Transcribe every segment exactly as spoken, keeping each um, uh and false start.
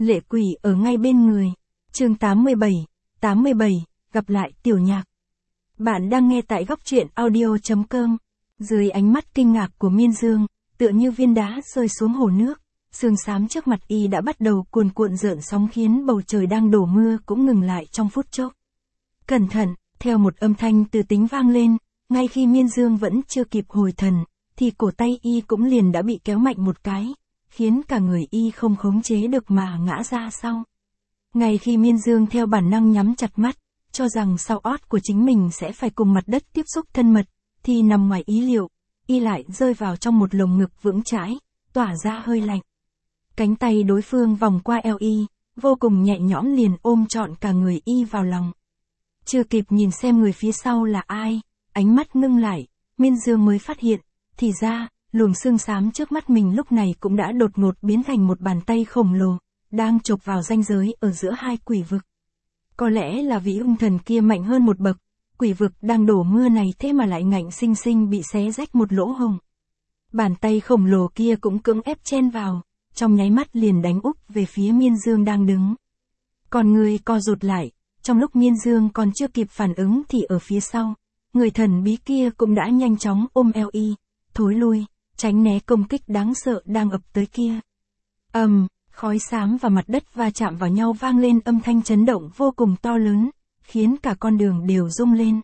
Lệ quỷ ở ngay bên người. Chương tám mươi bảy, tám mươi bảy, gặp lại Tiểu Nhạc. Bạn đang nghe tại góc truyện audio chấm com. Dưới ánh mắt kinh ngạc của Miên Dương, tựa như viên đá rơi xuống hồ nước, sương xám trước mặt y đã bắt đầu cuồn cuộn rợn sóng khiến bầu trời đang đổ mưa cũng ngừng lại trong phút chốc. Cẩn thận, theo một âm thanh từ tính vang lên, ngay khi Miên Dương vẫn chưa kịp hồi thần, thì cổ tay y cũng liền đã bị kéo mạnh một cái, khiến cả người y không khống chế được mà ngã ra sau. Ngay khi Miên Dương theo bản năng nhắm chặt mắt, cho rằng sau ót của chính mình sẽ phải cùng mặt đất tiếp xúc thân mật, thì nằm ngoài ý liệu, y lại rơi vào trong một lồng ngực vững chãi, tỏa ra hơi lạnh. Cánh tay đối phương vòng qua eo y, vô cùng nhẹ nhõm liền ôm trọn cả người y vào lòng. Chưa kịp nhìn xem người phía sau là ai, ánh mắt ngưng lại, Miên Dương mới phát hiện, thì ra, luồng xương xám trước mắt mình lúc này cũng đã đột ngột biến thành một bàn tay khổng lồ, đang chộp vào ranh giới ở giữa hai quỷ vực. Có lẽ là vì hung thần kia mạnh hơn một bậc, quỷ vực đang đổ mưa này thế mà lại ngạnh sinh sinh bị xé rách một lỗ hổng. Bàn tay khổng lồ kia cũng cưỡng ép chen vào, trong nháy mắt liền đánh úp về phía Miên Dương đang đứng. Còn người co rụt lại, trong lúc Miên Dương còn chưa kịp phản ứng thì ở phía sau, người thần bí kia cũng đã nhanh chóng ôm eo y, thối lui, tránh né công kích đáng sợ đang ập tới kia. Ầm, um, khói xám và mặt đất va chạm vào nhau vang lên âm thanh chấn động vô cùng to lớn, khiến cả con đường đều rung lên.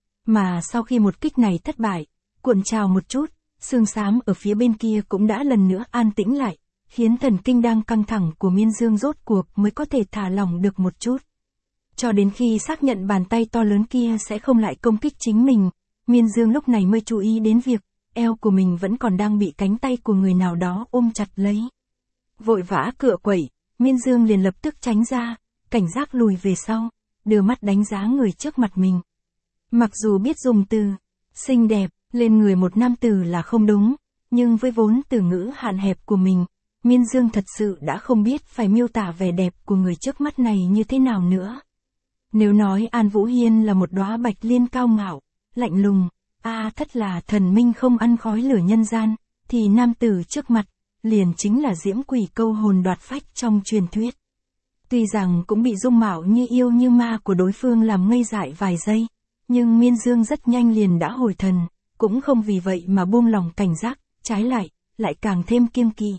Mà sau khi một kích này thất bại, cuộn trào một chút, xương xám ở phía bên kia cũng đã lần nữa an tĩnh lại, khiến thần kinh đang căng thẳng của Miên Dương rốt cuộc mới có thể thả lỏng được một chút. Cho đến khi xác nhận bàn tay to lớn kia sẽ không lại công kích chính mình, Miên Dương lúc này mới chú ý đến việc, eo của mình vẫn còn đang bị cánh tay của người nào đó ôm chặt lấy. Vội vã cựa quẩy, Miên Dương liền lập tức tránh ra, cảnh giác lùi về sau, đưa mắt đánh giá người trước mặt mình. Mặc dù biết dùng từ xinh đẹp lên người một nam tử là không đúng, nhưng với vốn từ ngữ hạn hẹp của mình, Miên Dương thật sự đã không biết phải miêu tả vẻ đẹp của người trước mắt này như thế nào nữa. Nếu nói An Vũ Hiên là một đóa bạch liên cao ngạo, lạnh lùng, a à, thất là thần minh không ăn khói lửa nhân gian, thì nam tử trước mặt, liền chính là diễm quỷ câu hồn đoạt phách trong truyền thuyết. Tuy rằng cũng bị dung mạo như yêu như ma của đối phương làm ngây dại vài giây, nhưng Miên Dương rất nhanh liền đã hồi thần, cũng không vì vậy mà buông lòng cảnh giác, trái lại, lại càng thêm kiêng kỵ.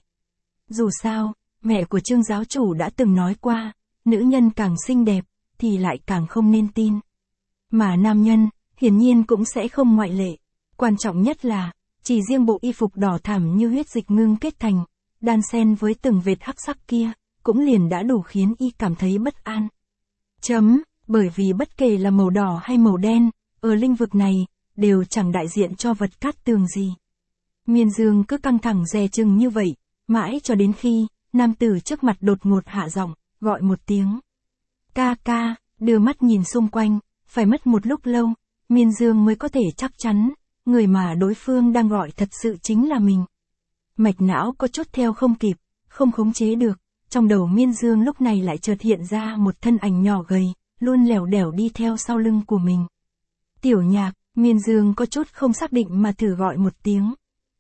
Dù sao, mẹ của Trương giáo chủ đã từng nói qua, nữ nhân càng xinh đẹp, thì lại càng không nên tin. Mà nam nhân, hiển nhiên cũng sẽ không ngoại lệ. Quan trọng nhất là, chỉ riêng bộ y phục đỏ thẳm như huyết dịch ngưng kết thành, đan xen với từng vệt hắc sắc kia, cũng liền đã đủ khiến y cảm thấy bất an. Chấm, bởi vì bất kể là màu đỏ hay màu đen, ở lĩnh vực này, đều chẳng đại diện cho vật cát tường gì. Miên Dương cứ căng thẳng dè chừng như vậy, mãi cho đến khi, nam tử trước mặt đột ngột hạ giọng, gọi một tiếng. Ca ca, đưa mắt nhìn xung quanh, phải mất một lúc lâu, Miên Dương mới có thể chắc chắn, người mà đối phương đang gọi thật sự chính là mình. Mạch não có chút theo không kịp, không khống chế được, trong đầu Miên Dương lúc này lại chợt hiện ra một thân ảnh nhỏ gầy, luôn lẻo đẻo đi theo sau lưng của mình. Tiểu Nhạc, Miên Dương có chút không xác định mà thử gọi một tiếng.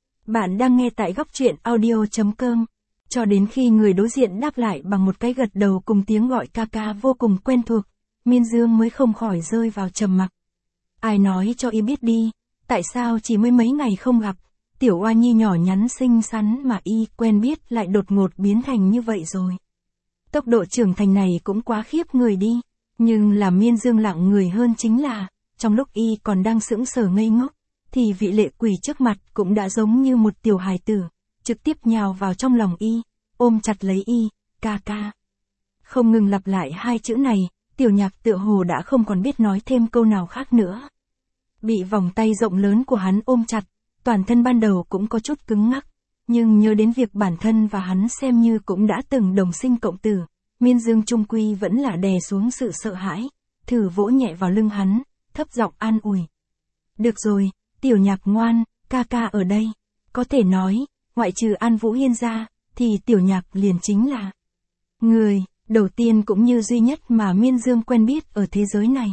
Bạn đang nghe tại góc truyện audio chấm com. Cho đến khi người đối diện đáp lại bằng một cái gật đầu cùng tiếng gọi ca ca vô cùng quen thuộc, Miên Dương mới không khỏi rơi vào trầm mặc. Ai nói cho y biết đi, tại sao chỉ mới mấy ngày không gặp, tiểu oa nhi nhỏ nhắn xinh xắn mà y quen biết lại đột ngột biến thành như vậy rồi. Tốc độ trưởng thành này cũng quá khiếp người đi, nhưng làm Miên Dương lặng người hơn chính là, trong lúc y còn đang sững sờ ngây ngốc, thì vị lệ quỷ trước mặt cũng đã giống như một tiểu hài tử, trực tiếp nhào vào trong lòng y, ôm chặt lấy y, ca ca. Không ngừng lặp lại hai chữ này, Tiểu Nhạc tựa hồ đã không còn biết nói thêm câu nào khác nữa. Bị vòng tay rộng lớn của hắn ôm chặt, toàn thân ban đầu cũng có chút cứng ngắc, nhưng nhớ đến việc bản thân và hắn xem như cũng đã từng đồng sinh cộng tử, Miên Dương trung quy vẫn là đè xuống sự sợ hãi, thử vỗ nhẹ vào lưng hắn, thấp giọng an ủi. Được rồi, Tiểu Nhạc ngoan, ca ca ở đây, có thể nói, ngoại trừ An Vũ Hiên ra, thì Tiểu Nhạc liền chính là người đầu tiên cũng như duy nhất mà Miên Dương quen biết ở thế giới này.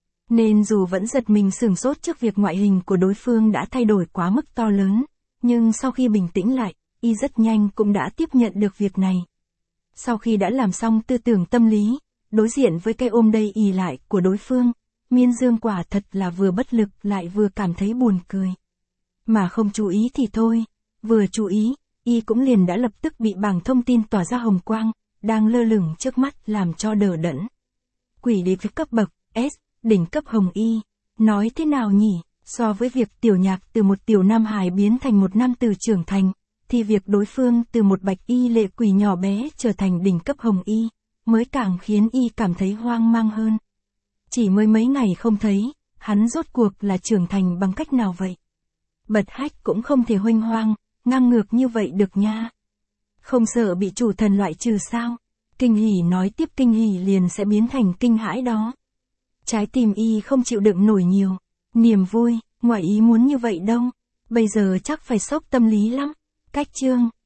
Nên dù vẫn giật mình sửng sốt trước việc ngoại hình của đối phương đã thay đổi quá mức to lớn, nhưng sau khi bình tĩnh lại, y rất nhanh cũng đã tiếp nhận được việc này. Sau khi đã làm xong tư tưởng tâm lý, đối diện với cái ôm đầy ì lại của đối phương, Miên Dương quả thật là vừa bất lực lại vừa cảm thấy buồn cười. Mà không chú ý thì thôi, vừa chú ý, y cũng liền đã lập tức bị bảng thông tin tỏa ra hồng quang, đang lơ lửng trước mắt làm cho đờ đẫn. Quỷ đế cấp bậc S, đỉnh cấp hồng y, nói thế nào nhỉ, so với việc tiểu nhạc từ một tiểu nam hài biến thành một nam tử trưởng thành, thì việc đối phương từ một bạch y lệ quỷ nhỏ bé trở thành đỉnh cấp hồng y, mới càng khiến y cảm thấy hoang mang hơn. Chỉ mới mấy ngày không thấy, hắn rốt cuộc là trưởng thành bằng cách nào vậy? Bật hách cũng không thể huênh hoang, ngang ngược như vậy được nha. Không sợ bị chủ thần loại trừ sao? Kinh hỉ nói tiếp kinh hỉ liền sẽ biến thành kinh hãi đó. Trái tim y không chịu đựng nổi nhiều. Niềm vui, ngoài ý muốn như vậy đâu. Bây giờ chắc phải sốc tâm lý lắm. Cách chương.